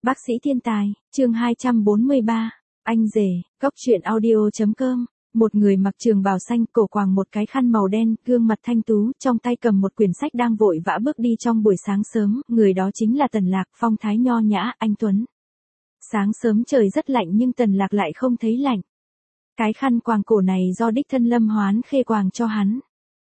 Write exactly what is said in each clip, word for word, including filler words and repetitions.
Bác sĩ thiên tài, chương hai trăm bốn mươi ba, anh rể, góc truyện audio.com. Một người mặc trường bào xanh, cổ quàng một cái khăn màu đen, gương mặt thanh tú, trong tay cầm một quyển sách đang vội vã bước đi trong buổi sáng sớm, người đó chính là Tần Lạc, phong thái nho nhã, anh tuấn. Sáng sớm trời rất lạnh nhưng Tần Lạc lại không thấy lạnh. Cái khăn quàng cổ này do đích thân Lâm Hoán Khê quàng cho hắn.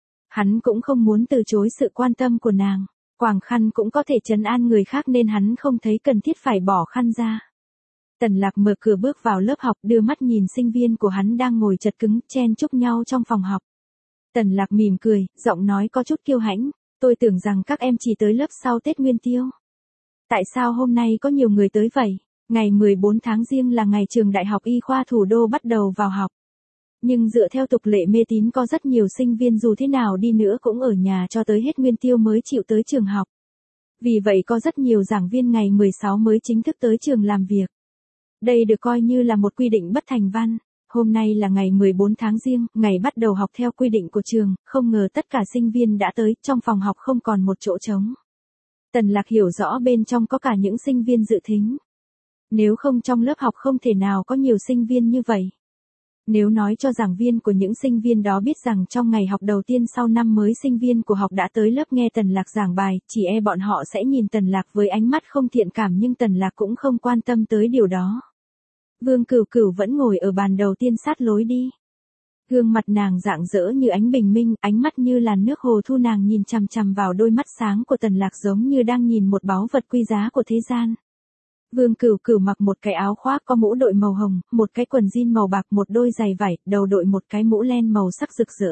Hắn cũng không muốn từ chối sự quan tâm của nàng. Quàng khăn cũng có thể trấn an người khác nên hắn không thấy cần thiết phải bỏ khăn ra. Tần Lạc mở cửa bước vào lớp học, đưa mắt nhìn sinh viên của hắn đang ngồi chật cứng, chen chúc nhau trong phòng học. Tần Lạc mỉm cười, giọng nói có chút kiêu hãnh, tôi tưởng rằng các em chỉ tới lớp sau Tết Nguyên Tiêu. Tại sao hôm nay có nhiều người tới vậy? Ngày mười bốn tháng Giêng là ngày trường Đại học Y khoa Thủ đô bắt đầu vào học. Nhưng dựa theo tục lệ mê tín có rất nhiều sinh viên dù thế nào đi nữa cũng ở nhà cho tới hết Nguyên Tiêu mới chịu tới trường học. Vì vậy có rất nhiều giảng viên ngày mười sáu mới chính thức tới trường làm việc. Đây được coi như là một quy định bất thành văn. Hôm nay là ngày mười bốn tháng Giêng, ngày bắt đầu học theo quy định của trường, không ngờ tất cả sinh viên đã tới, trong phòng học không còn một chỗ trống. Tần Lạc hiểu rõ bên trong có cả những sinh viên dự thính. Nếu không trong lớp học không thể nào có nhiều sinh viên như vậy. Nếu nói cho giảng viên của những sinh viên đó biết rằng trong ngày học đầu tiên sau năm mới sinh viên của học đã tới lớp nghe Tần Lạc giảng bài, chỉ e bọn họ sẽ nhìn Tần Lạc với ánh mắt không thiện cảm nhưng Tần Lạc cũng không quan tâm tới điều đó. Vương Cửu Cửu vẫn ngồi ở bàn đầu tiên sát lối đi. Gương mặt nàng rạng rỡ như ánh bình minh, ánh mắt như làn nước hồ thu, nàng nhìn chằm chằm vào đôi mắt sáng của Tần Lạc giống như đang nhìn một báu vật quý giá của thế gian. Vương Cửu Cửu mặc một cái áo khoác có mũ đội màu hồng, một cái quần jean màu bạc, một đôi giày vải, đầu đội một cái mũ len màu sắc rực rỡ.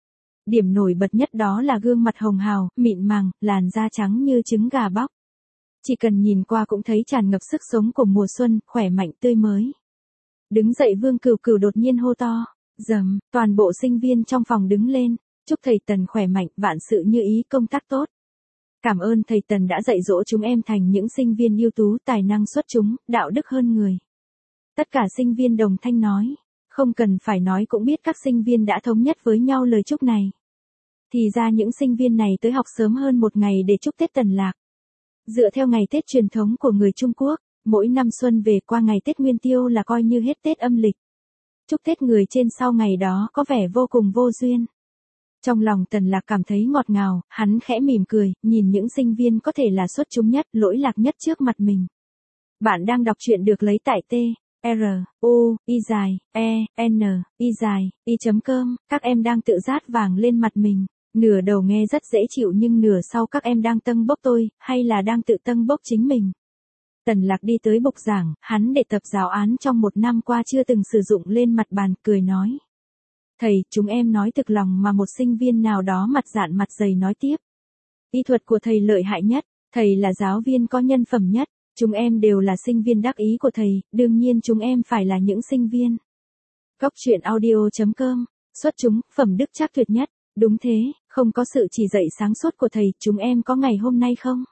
Điểm nổi bật nhất đó là gương mặt hồng hào, mịn màng, làn da trắng như trứng gà bóc. Chỉ cần nhìn qua cũng thấy tràn ngập sức sống của mùa xuân, khỏe mạnh tươi mới. Đứng dậy Vương Cửu Cửu đột nhiên hô to, rầm, toàn bộ sinh viên trong phòng đứng lên, chúc thầy Tần khỏe mạnh, vạn sự như ý, công tác tốt. Cảm ơn thầy Tần đã dạy dỗ chúng em thành những sinh viên ưu tú, tài năng xuất chúng, đạo đức hơn người. Tất cả sinh viên đồng thanh nói, không cần phải nói cũng biết các sinh viên đã thống nhất với nhau lời chúc này. Thì ra những sinh viên này tới học sớm hơn một ngày để chúc Tết Tần Lạc. Dựa theo ngày Tết truyền thống của người Trung Quốc, mỗi năm xuân về qua ngày Tết Nguyên Tiêu là coi như hết Tết âm lịch. Chúc Tết người trên sau ngày đó có vẻ vô cùng vô duyên. Trong lòng Tần Lạc cảm thấy ngọt ngào, hắn khẽ mỉm cười, nhìn những sinh viên có thể là xuất chúng nhất, lỗi lạc nhất trước mặt mình. Bạn đang đọc truyện được lấy tại T, R, U, Y dài, E, N, Y dài, Y.com, các em đang tự rát vàng lên mặt mình. Nửa đầu nghe rất dễ chịu nhưng nửa sau các em đang tâng bốc tôi, hay là đang tự tâng bốc chính mình. Tần Lạc đi tới bục giảng, hắn để tập giáo án trong một năm qua chưa từng sử dụng lên mặt bàn, cười nói. Thầy, chúng em nói thực lòng mà. Một sinh viên nào đó mặt dạn mặt dày nói tiếp. Y thuật của thầy lợi hại nhất, thầy là giáo viên có nhân phẩm nhất, chúng em đều là sinh viên đắc ý của thầy, đương nhiên chúng em phải là những sinh viên. Góc truyện audio.com, xuất chúng, phẩm đức chắc tuyệt nhất, đúng thế, không có sự chỉ dạy sáng suốt của thầy, chúng em có ngày hôm nay không?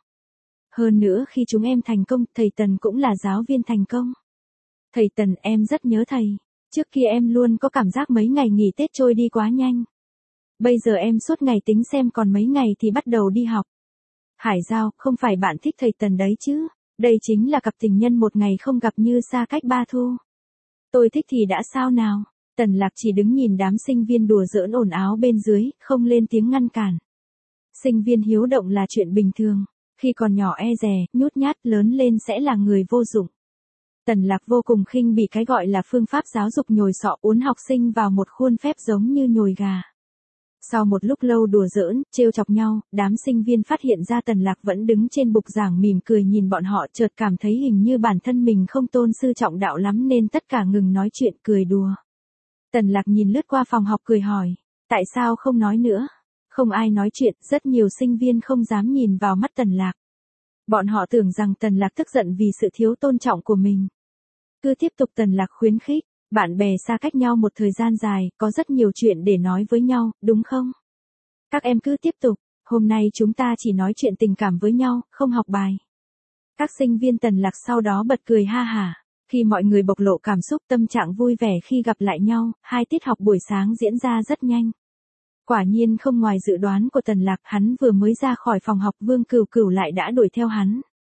Hơn nữa khi chúng em thành công, thầy Tần cũng là giáo viên thành công. Thầy Tần, em rất nhớ thầy. Trước kia em luôn có cảm giác mấy ngày nghỉ Tết trôi đi quá nhanh. Bây giờ em suốt ngày tính xem còn mấy ngày thì bắt đầu đi học. Hải Giao, không phải bạn thích thầy Tần đấy chứ? Đây chính là cặp tình nhân một ngày không gặp như xa cách ba thu. Tôi thích thì đã sao nào? Tần Lạc chỉ đứng nhìn đám sinh viên đùa giỡn ồn ào bên dưới, không lên tiếng ngăn cản. Sinh viên hiếu động là chuyện bình thường. Khi còn nhỏ e dè, nhút nhát, lớn lên sẽ là người vô dụng. Tần Lạc vô cùng khinh bỉ cái gọi là phương pháp giáo dục nhồi sọ, uốn học sinh vào một khuôn phép giống như nhồi gà. Sau một lúc lâu đùa giỡn, trêu chọc nhau, đám sinh viên phát hiện ra Tần Lạc vẫn đứng trên bục giảng mỉm cười nhìn bọn họ, chợt cảm thấy hình như bản thân mình không tôn sư trọng đạo lắm nên tất cả ngừng nói chuyện cười đùa. Tần Lạc nhìn lướt qua phòng học cười hỏi, tại sao không nói nữa? Không ai nói chuyện, rất nhiều sinh viên không dám nhìn vào mắt Tần Lạc. Bọn họ tưởng rằng Tần Lạc tức giận vì sự thiếu tôn trọng của mình. Cứ tiếp tục. Tần Lạc khuyến khích, bạn bè xa cách nhau một thời gian dài, có rất nhiều chuyện để nói với nhau, đúng không? Các em cứ tiếp tục, hôm nay chúng ta chỉ nói chuyện tình cảm với nhau, không học bài. Các sinh viên Tần Lạc sau đó bật cười ha hả. Khi mọi người bộc lộ cảm xúc, tâm trạng vui vẻ khi gặp lại nhau, hai tiết học buổi sáng diễn ra rất nhanh. Quả nhiên không ngoài dự đoán của Tần Lạc, hắn vừa mới ra khỏi phòng học Vương Cửu Cửu lại đã đuổi theo hắn.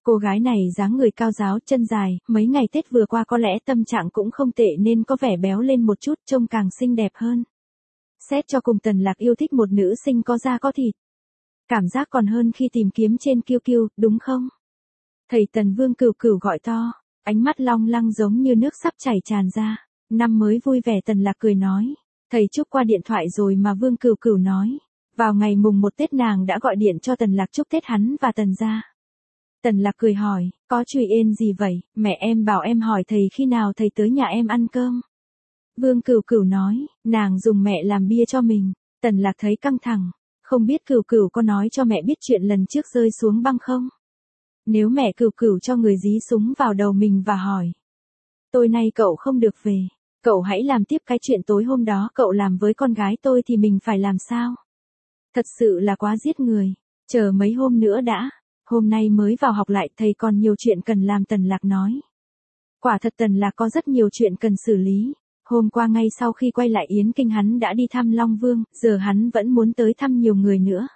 Cô gái này dáng người cao ráo, chân dài, mấy ngày Tết vừa qua có lẽ tâm trạng cũng không tệ nên có vẻ béo lên một chút, trông càng xinh đẹp hơn. Xét cho cùng Tần Lạc yêu thích một nữ sinh có da có thịt. Cảm giác còn hơn khi tìm kiếm trên Q Q, đúng không? Thầy Tần Vương Cửu Cửu gọi to, ánh mắt long lăng giống như nước sắp chảy tràn ra. Năm mới vui vẻ Tần Lạc cười nói. Thầy chúc qua điện thoại rồi mà Vương Cửu Cửu nói. Vào ngày mùng một Tết nàng đã gọi điện cho Tần Lạc chúc Tết hắn và Tần gia. Tần Lạc cười hỏi, có chuyện ên gì vậy, mẹ em bảo em hỏi thầy khi nào thầy tới nhà em ăn cơm. Vương Cửu Cửu nói, nàng dùng mẹ làm bia cho mình. Tần Lạc thấy căng thẳng, không biết Cửu Cửu có nói cho mẹ biết chuyện lần trước rơi xuống băng không? Nếu mẹ Cửu Cửu cho người dí súng vào đầu mình và hỏi, tối nay cậu không được về, cậu hãy làm tiếp cái chuyện tối hôm đó cậu làm với con gái tôi thì mình phải làm sao? Thật sự là quá giết người, chờ mấy hôm nữa đã. Hôm nay mới vào học lại thầy còn nhiều chuyện cần làm Tần Lạc nói. Quả thật Tần Lạc có rất nhiều chuyện cần xử lý. Hôm qua ngay sau khi quay lại Yến Kinh hắn đã đi thăm Long Vương, giờ hắn vẫn muốn tới thăm nhiều người nữa.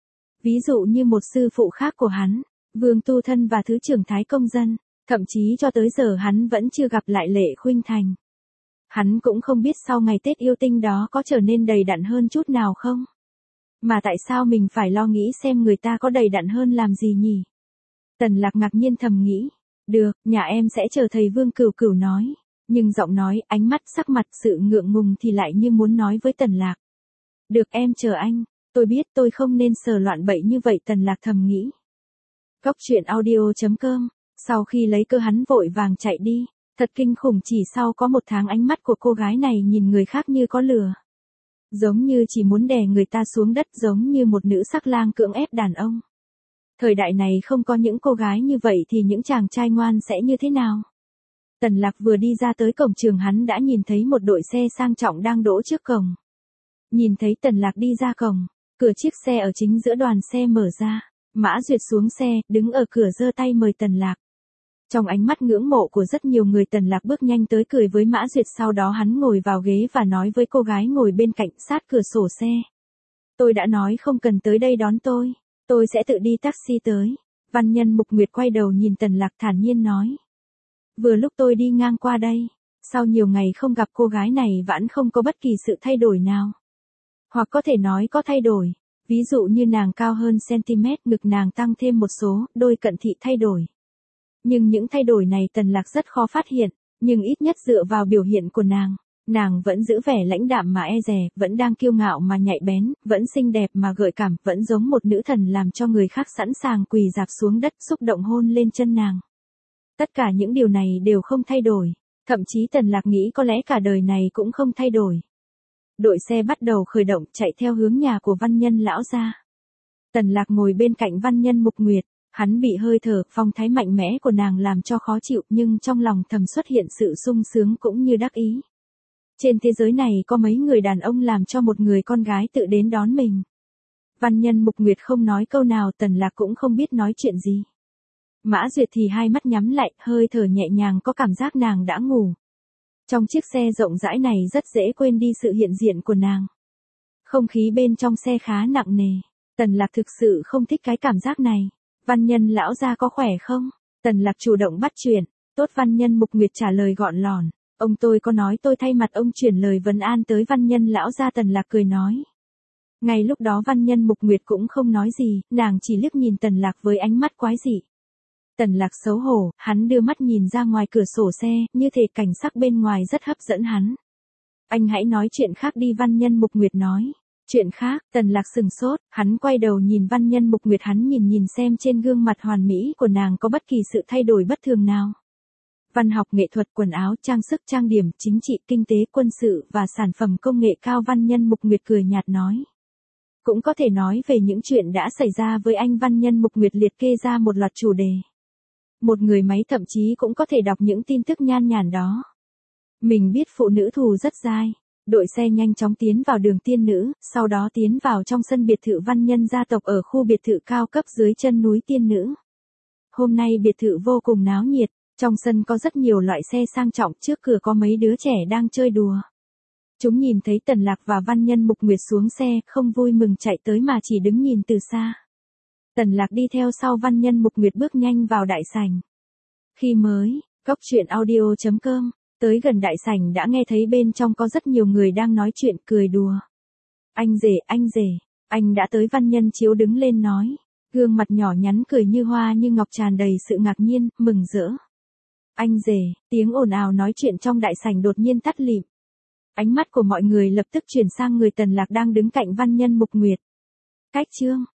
Ví dụ như một sư phụ khác của hắn, Vương Tu Thân và Thứ trưởng Thái Công Dân, thậm chí cho tới giờ hắn vẫn chưa gặp lại Lệ Khuynh Thành. Hắn cũng không biết sau ngày Tết yêu tinh đó có trở nên đầy đặn hơn chút nào không? Mà tại sao mình phải lo nghĩ xem người ta có đầy đặn hơn làm gì nhỉ? Tần Lạc ngạc nhiên thầm nghĩ. Được, nhà em sẽ chờ thầy Vương Cửu Cửu nói. Nhưng giọng nói, ánh mắt, sắc mặt, sự ngượng ngùng thì lại như muốn nói với Tần Lạc. Được em chờ anh, tôi biết tôi không nên sờ loạn bậy như vậy Tần Lạc thầm nghĩ. Góc truyện audio chấm com, sau khi lấy cơ hắn vội vàng chạy đi. Thật kinh khủng, chỉ sau có một tháng ánh mắt của cô gái này nhìn người khác như có lửa. Giống như chỉ muốn đè người ta xuống đất, giống như một nữ sắc lang cưỡng ép đàn ông. Thời đại này không có những cô gái như vậy thì những chàng trai ngoan sẽ như thế nào? Tần Lạc vừa đi ra tới cổng trường hắn đã nhìn thấy một đội xe sang trọng đang đỗ trước cổng. Nhìn thấy Tần Lạc đi ra cổng, cửa chiếc xe ở chính giữa đoàn xe mở ra. Mã Duyệt xuống xe, đứng ở cửa giơ tay mời Tần Lạc. Trong ánh mắt ngưỡng mộ của rất nhiều người Tần Lạc bước nhanh tới cười với Mã Duyệt, sau đó hắn ngồi vào ghế và nói với cô gái ngồi bên cạnh sát cửa sổ xe. Tôi đã nói không cần tới đây đón tôi, tôi sẽ tự đi taxi tới. Văn nhân Mục Nguyệt quay đầu nhìn Tần Lạc thản nhiên nói. Vừa lúc tôi đi ngang qua đây, sau nhiều ngày không gặp cô gái này vẫn không có bất kỳ sự thay đổi nào. Hoặc có thể nói có thay đổi, ví dụ như nàng cao hơn cm, ngực nàng tăng thêm một số, đôi cận thị thay đổi. Nhưng những thay đổi này Tần Lạc rất khó phát hiện, nhưng ít nhất dựa vào biểu hiện của nàng, nàng vẫn giữ vẻ lãnh đạm mà e dè, vẫn đang kiêu ngạo mà nhạy bén, vẫn xinh đẹp mà gợi cảm, vẫn giống một nữ thần làm cho người khác sẵn sàng quỳ rạp xuống đất xúc động hôn lên chân nàng. Tất cả những điều này đều không thay đổi, thậm chí Tần Lạc nghĩ có lẽ cả đời này cũng không thay đổi. Đội xe bắt đầu khởi động chạy theo hướng nhà của văn nhân lão gia. Tần Lạc ngồi bên cạnh văn nhân Mục Nguyệt. Hắn bị hơi thở, phong thái mạnh mẽ của nàng làm cho khó chịu, nhưng trong lòng thầm xuất hiện sự sung sướng cũng như đắc ý. Trên thế giới này có mấy người đàn ông làm cho một người con gái tự đến đón mình. Văn nhân Mục Nguyệt không nói câu nào, Tần Lạc cũng không biết nói chuyện gì. Mã Duyệt thì hai mắt nhắm lại, hơi thở nhẹ nhàng, có cảm giác nàng đã ngủ. Trong chiếc xe rộng rãi này rất dễ quên đi sự hiện diện của nàng. Không khí bên trong xe khá nặng nề. Tần Lạc thực sự không thích cái cảm giác này. Văn nhân lão gia có khỏe không? Tần Lạc chủ động bắt chuyện. Tốt, văn nhân Mục Nguyệt trả lời gọn lỏn. Ông tôi có nói tôi thay mặt ông chuyển lời vấn an tới văn nhân lão gia. Tần Lạc cười nói. Ngay lúc đó văn nhân Mục Nguyệt cũng không nói gì, nàng chỉ liếc nhìn Tần Lạc với ánh mắt quái dị. Tần Lạc xấu hổ, hắn đưa mắt nhìn ra ngoài cửa sổ xe, như thể cảnh sắc bên ngoài rất hấp dẫn hắn. Anh hãy nói chuyện khác đi, văn nhân Mục Nguyệt nói. Chuyện khác, Tần Lạc sừng sốt, hắn quay đầu nhìn văn nhân Mục Nguyệt, hắn nhìn nhìn xem trên gương mặt hoàn mỹ của nàng có bất kỳ sự thay đổi bất thường nào. Văn học, nghệ thuật, quần áo, trang sức, trang điểm, chính trị, kinh tế, quân sự và sản phẩm công nghệ cao. Văn nhân Mục Nguyệt cười nhạt nói. Cũng có thể nói về những chuyện đã xảy ra với anh. Văn nhân Mục Nguyệt liệt kê ra một loạt chủ đề. Một người máy thậm chí cũng có thể đọc những tin tức nhan nhản đó. Mình biết phụ nữ thù rất dai. Đội xe nhanh chóng tiến vào đường tiên nữ, sau đó tiến vào trong sân biệt thự văn nhân gia tộc ở khu biệt thự cao cấp dưới chân núi tiên nữ. Hôm nay biệt thự vô cùng náo nhiệt, trong sân có rất nhiều loại xe sang trọng, trước cửa có mấy đứa trẻ đang chơi đùa. Chúng nhìn thấy Tần Lạc và văn nhân Mục Nguyệt xuống xe, không vui mừng chạy tới mà chỉ đứng nhìn từ xa. Tần Lạc đi theo sau Văn Nhân Mục Nguyệt bước nhanh vào đại sảnh. Khi mới, cốc truyện audio chấm com, tới gần đại sảnh đã nghe thấy bên trong có rất nhiều người đang nói chuyện cười đùa. Anh rể, anh rể, anh đã tới. Văn Nhân Chiếu đứng lên nói. Gương mặt nhỏ nhắn cười như hoa như ngọc tràn đầy sự ngạc nhiên, mừng rỡ. Anh rể, tiếng ồn ào nói chuyện trong đại sảnh đột nhiên tắt lịm. Ánh mắt của mọi người lập tức chuyển sang người Tần Lạc đang đứng cạnh Văn Nhân Mục Nguyệt. Cách chương